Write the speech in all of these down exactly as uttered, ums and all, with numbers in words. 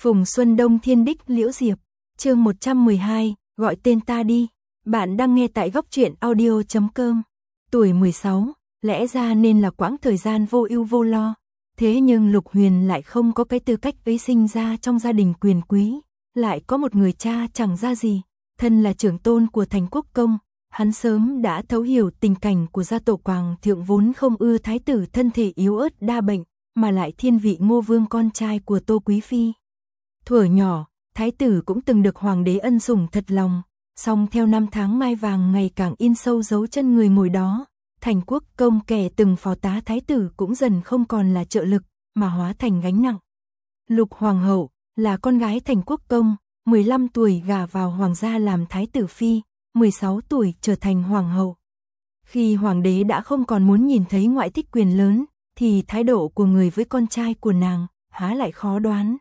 Phùng Xuân Đông Thiên Đích Liễu Diệp, chương một trăm mười hai, gọi tên ta đi. Bạn đang nghe tại góc truyện audio chấm com. Tuổi mười sáu, lẽ ra nên là quãng thời gian vô ưu vô lo. Thế nhưng Lục Huyền lại không có cái tư cách ấy, sinh ra trong gia đình quyền quý, lại có một người cha chẳng ra gì, thân là trưởng tôn của thành quốc công. Hắn sớm đã thấu hiểu tình cảnh của gia tộc Quảng Thượng, vốn không ưa thái tử thân thể yếu ớt đa bệnh, mà lại thiên vị Ngô Vương con trai của Tô Quý Phi. Thuở nhỏ, thái tử cũng từng được hoàng đế ân sủng thật lòng, song theo năm tháng mai vàng ngày càng in sâu dấu chân người ngồi đó, thành quốc công kẻ từng phó tá thái tử cũng dần không còn là trợ lực, mà hóa thành gánh nặng. Lục hoàng hậu là con gái thành quốc công, mười lăm tuổi gả vào hoàng gia làm thái tử phi, mười sáu tuổi trở thành hoàng hậu. Khi hoàng đế đã không còn muốn nhìn thấy ngoại thích quyền lớn, thì thái độ của người với con trai của nàng há lại khó đoán.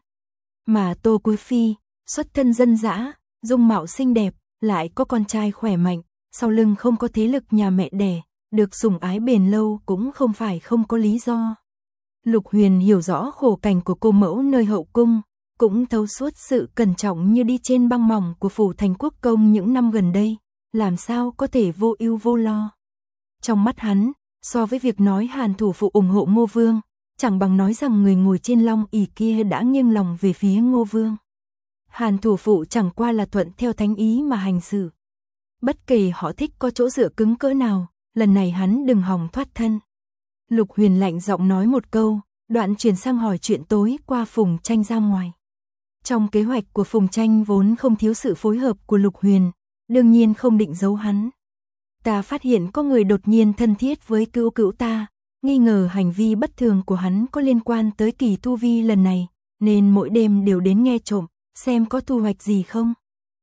Mà Tô Quý Phi, xuất thân dân dã, dung mạo xinh đẹp, lại có con trai khỏe mạnh, sau lưng không có thế lực nhà mẹ đẻ, được sủng ái bền lâu cũng không phải không có lý do. Lục Huyền hiểu rõ khổ cảnh của cô mẫu nơi hậu cung, cũng thấu suốt sự cẩn trọng như đi trên băng mỏng của phủ thành quốc công những năm gần đây, làm sao có thể vô ưu vô lo. Trong mắt hắn, so với việc nói Hàn thủ phụ ủng hộ Ngô Vương, chẳng bằng nói rằng người ngồi trên long ỷ kia đã nghiêng lòng về phía Ngô Vương. Hàn thủ phụ chẳng qua là thuận theo thánh ý mà hành xử. Bất kể họ thích có chỗ dựa cứng cỡ nào, lần này hắn đừng hòng thoát thân. Lục Huyền lạnh giọng nói một câu, đoạn chuyển sang hỏi chuyện tối qua Phùng Tranh ra ngoài. Trong kế hoạch của Phùng Tranh vốn không thiếu sự phối hợp của Lục Huyền, đương nhiên không định giấu hắn. Ta phát hiện có người đột nhiên thân thiết với cữu cữu ta, nghi ngờ hành vi bất thường của hắn có liên quan tới kỳ tu vi lần này, nên mỗi đêm đều đến nghe trộm, xem có thu hoạch gì không.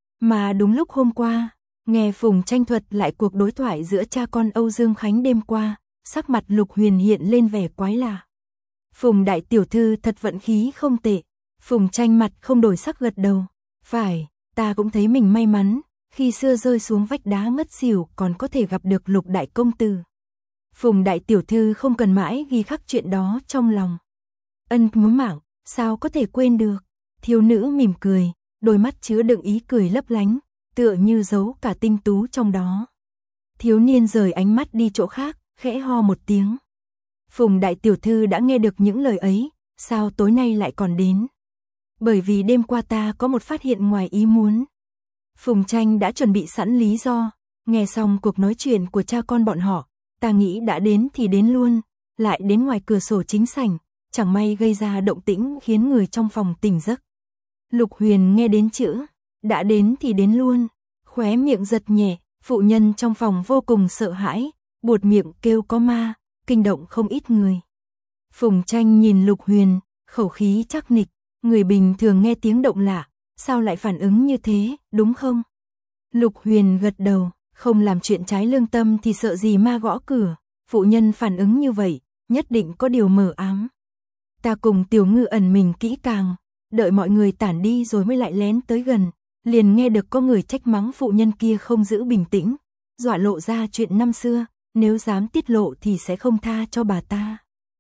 Mà đúng lúc hôm qua, nghe Phùng Tranh thuật lại cuộc đối thoại giữa cha con Âu Dương Khánh đêm qua, sắc mặt Lục Huyền hiện lên vẻ quái lạ. Phùng đại tiểu thư thật vận khí không tệ. Phùng Tranh mặt không đổi sắc gật đầu. Phải, ta cũng thấy mình may mắn, khi xưa rơi xuống vách đá ngất xỉu còn có thể gặp được Lục đại công tử. Phùng đại tiểu thư không cần mãi ghi khắc chuyện đó trong lòng. Ân múa mảng, sao có thể quên được. Thiếu nữ mỉm cười, đôi mắt chứa đựng ý cười lấp lánh, tựa như giấu cả tinh tú trong đó. Thiếu niên rời ánh mắt đi chỗ khác, khẽ ho một tiếng. Phùng đại tiểu thư đã nghe được những lời ấy, sao tối nay lại còn đến? Bởi vì đêm qua ta có một phát hiện ngoài ý muốn. Phùng Tranh đã chuẩn bị sẵn lý do, nghe xong cuộc nói chuyện của cha con bọn họ, ta nghĩ đã đến thì đến luôn, lại đến ngoài cửa sổ chính sảnh, chẳng may gây ra động tĩnh khiến người trong phòng tỉnh giấc. Lục Huyền nghe đến chữ, đã đến thì đến luôn, khóe miệng giật nhẹ, phụ nhân trong phòng vô cùng sợ hãi, buột miệng kêu có ma, kinh động không ít người. Phùng Tranh nhìn Lục Huyền, khẩu khí chắc nịch, người bình thường nghe tiếng động lạ, sao lại phản ứng như thế, đúng không? Lục Huyền gật đầu, không làm chuyện trái lương tâm thì sợ gì ma gõ cửa, phụ nhân phản ứng như vậy, nhất định có điều mờ ám. Ta cùng Tiểu Ngư ẩn mình kỹ càng, đợi mọi người tản đi rồi mới lại lén tới gần, liền nghe được có người trách mắng phụ nhân kia không giữ bình tĩnh, dọa lộ ra chuyện năm xưa, nếu dám tiết lộ thì sẽ không tha cho bà ta.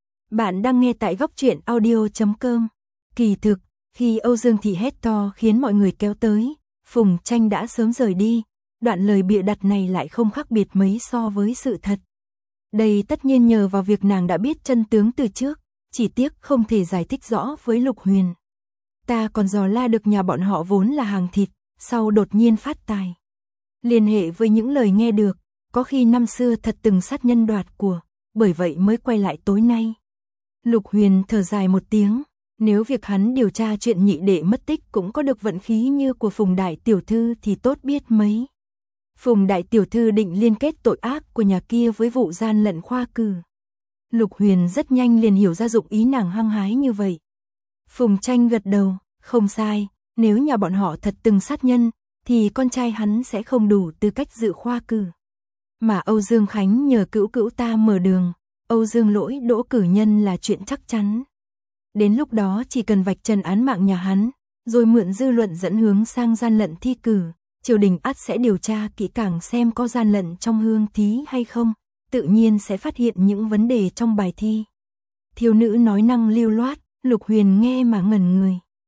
Bạn đang nghe tại góc truyện audio chấm com. Kỳ thực, khi Âu Dương Thị hét to khiến mọi người kéo tới, Phùng Tranh đã sớm rời đi, đoạn lời bịa đặt này lại không khác biệt mấy so với sự thật. Đây tất nhiên nhờ vào việc nàng đã biết chân tướng từ trước, chỉ tiếc không thể giải thích rõ với Lục Huyền. Ta còn dò la được nhà bọn họ vốn là hàng thịt, sau đột nhiên phát tài. Liên hệ với những lời nghe được, có khi năm xưa thật từng sát nhân đoạt của, bởi vậy mới quay lại tối nay. Lục Huyền thở dài một tiếng, nếu việc hắn điều tra chuyện nhị đệ mất tích cũng có được vận khí như của Phùng đại tiểu thư thì tốt biết mấy. Phùng đại tiểu thư định liên kết tội ác của nhà kia với vụ gian lận khoa cử. Lục Huyền rất nhanh liền hiểu ra dụng ý nàng hăng hái như vậy. Phùng Tranh gật đầu, không sai, nếu nhà bọn họ thật từng sát nhân, thì con trai hắn sẽ không đủ tư cách dự khoa cử. Mà Âu Dương Khánh nhờ cữu cữu ta mở đường, Âu Dương Lỗi đỗ cử nhân là chuyện chắc chắn. Đến lúc đó chỉ cần vạch trần án mạng nhà hắn, rồi mượn dư luận dẫn hướng sang gian lận thi cử, triều đình ắt sẽ điều tra kỹ càng xem có gian lận trong hương thí hay không, tự nhiên sẽ phát hiện những vấn đề trong bài thi. Thiếu nữ nói năng lưu loát, Lục Huyền nghe mà ngẩn người.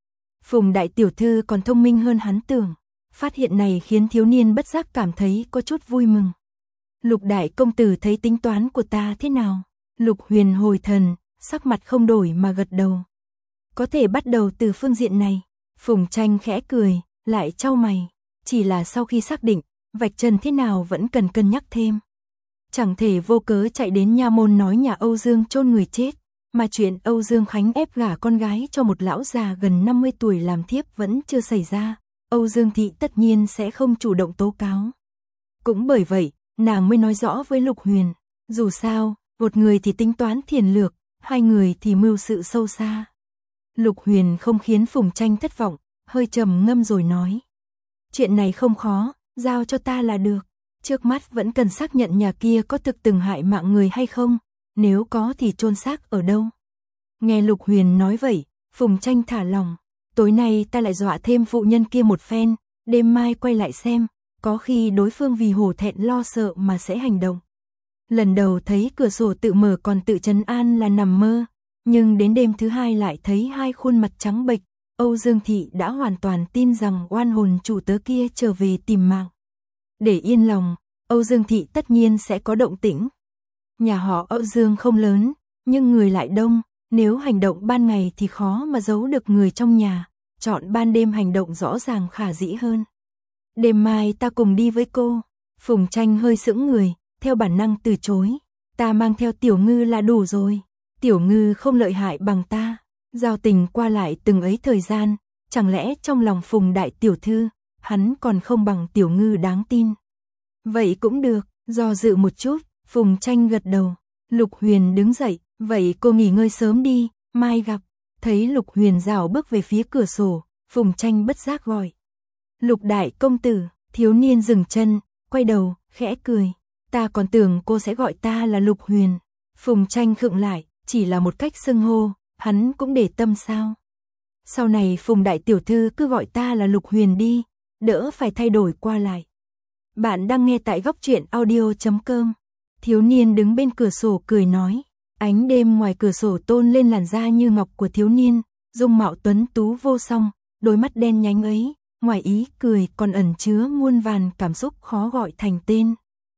Phùng đại tiểu thư còn thông minh hơn hắn tưởng. Phát hiện này khiến thiếu niên bất giác cảm thấy có chút vui mừng. Lục đại công tử thấy tính toán của ta thế nào? Lục Huyền hồi thần, sắc mặt không đổi mà gật đầu. Có thể bắt đầu từ phương diện này. Phùng Tranh khẽ cười, lại chau mày. Chỉ là sau khi xác định, vạch trần thế nào vẫn cần cân nhắc thêm. Chẳng thể vô cớ chạy đến nha môn nói nhà Âu Dương chôn người chết, mà chuyện Âu Dương Khánh ép gả con gái cho một lão già gần năm mươi tuổi làm thiếp vẫn chưa xảy ra. Âu Dương Thị tất nhiên sẽ không chủ động tố cáo. Cũng bởi vậy, nàng mới nói rõ với Lục Huyền. Dù sao, một người thì tính toán thiền lược, hai người thì mưu sự sâu xa. Lục Huyền không khiến Phùng Tranh thất vọng, hơi trầm ngâm rồi nói. Chuyện này không khó, giao cho ta là được. Trước mắt vẫn cần xác nhận nhà kia có thực từng hại mạng người hay không, nếu có thì chôn xác ở đâu. Nghe Lục Huyền nói vậy, Phùng Tranh thả lòng. Tối nay ta lại dọa thêm phụ nhân kia một phen, đêm mai quay lại xem, có khi đối phương vì hổ thẹn lo sợ mà sẽ hành động. Lần đầu thấy cửa sổ tự mở còn tự trấn an là nằm mơ, nhưng đến đêm thứ hai lại thấy hai khuôn mặt trắng bệch, Âu Dương Thị đã hoàn toàn tin rằng oan hồn chủ tớ kia trở về tìm mạng. Để yên lòng, Âu Dương Thị tất nhiên sẽ có động tĩnh. Nhà họ Âu Dương không lớn, nhưng người lại đông, nếu hành động ban ngày thì khó mà giấu được người trong nhà, chọn ban đêm hành động rõ ràng khả dĩ hơn. Đêm mai ta cùng đi với cô. Phùng Tranh hơi sững người, theo bản năng từ chối. Ta mang theo Tiểu Ngư là đủ rồi. Tiểu Ngư không lợi hại bằng ta. Giao tình qua lại từng ấy thời gian, chẳng lẽ trong lòng Phùng đại tiểu thư, hắn còn không bằng Tiểu Ngư đáng tin. Vậy cũng được, do dự một chút, Phùng Tranh gật đầu. Lục Huyền đứng dậy, vậy cô nghỉ ngơi sớm đi, mai gặp. Thấy Lục Huyền rảo bước về phía cửa sổ, Phùng Tranh bất giác gọi. Lục đại công tử. Thiếu niên dừng chân, quay đầu, khẽ cười. Ta còn tưởng cô sẽ gọi ta là Lục Huyền. Phùng Tranh khựng lại, chỉ là một cách xưng hô, hắn cũng để tâm sao. Sau này Phùng đại tiểu thư cứ gọi ta là Lục Huyền đi, đỡ phải thay đổi qua lại. Bạn đang nghe tại góc truyện audio chấm com. Thiếu niên đứng bên cửa sổ cười nói. Ánh đêm ngoài cửa sổ tôn lên làn da như ngọc của thiếu niên, dung mạo tuấn tú vô song, đôi mắt đen nhánh ấy, ngoài ý cười còn ẩn chứa muôn vàn cảm xúc khó gọi thành tên.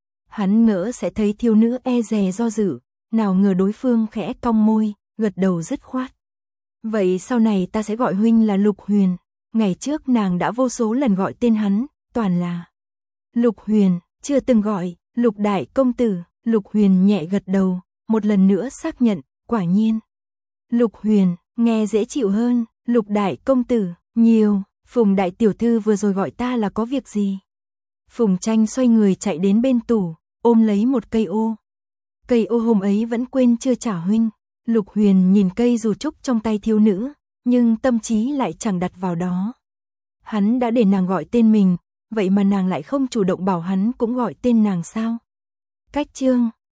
Hắn ngỡ sẽ thấy thiếu nữ e dè do dự, nào ngờ đối phương khẽ cong môi, gật đầu dứt khoát. Vậy sau này ta sẽ gọi huynh là Lục Huyền. Ngày trước nàng đã vô số lần gọi tên hắn, toàn là Lục Huyền, chưa từng gọi Lục đại công tử. Lục Huyền nhẹ gật đầu, một lần nữa xác nhận, quả nhiên. Lục Huyền, nghe dễ chịu hơn. Lục đại công tử, nhiều. Phùng đại tiểu thư vừa rồi gọi ta là có việc gì? Phùng Tranh xoay người chạy đến bên tủ, ôm lấy một cây ô. Cây ô hôm ấy vẫn quên chưa trả huynh. Lục Huyền nhìn cây dù trúc trong tay thiếu nữ, nhưng tâm trí lại chẳng đặt vào đó. Hắn đã để nàng gọi tên mình, vậy mà nàng lại không chủ động bảo hắn cũng gọi tên nàng sao? Cách chương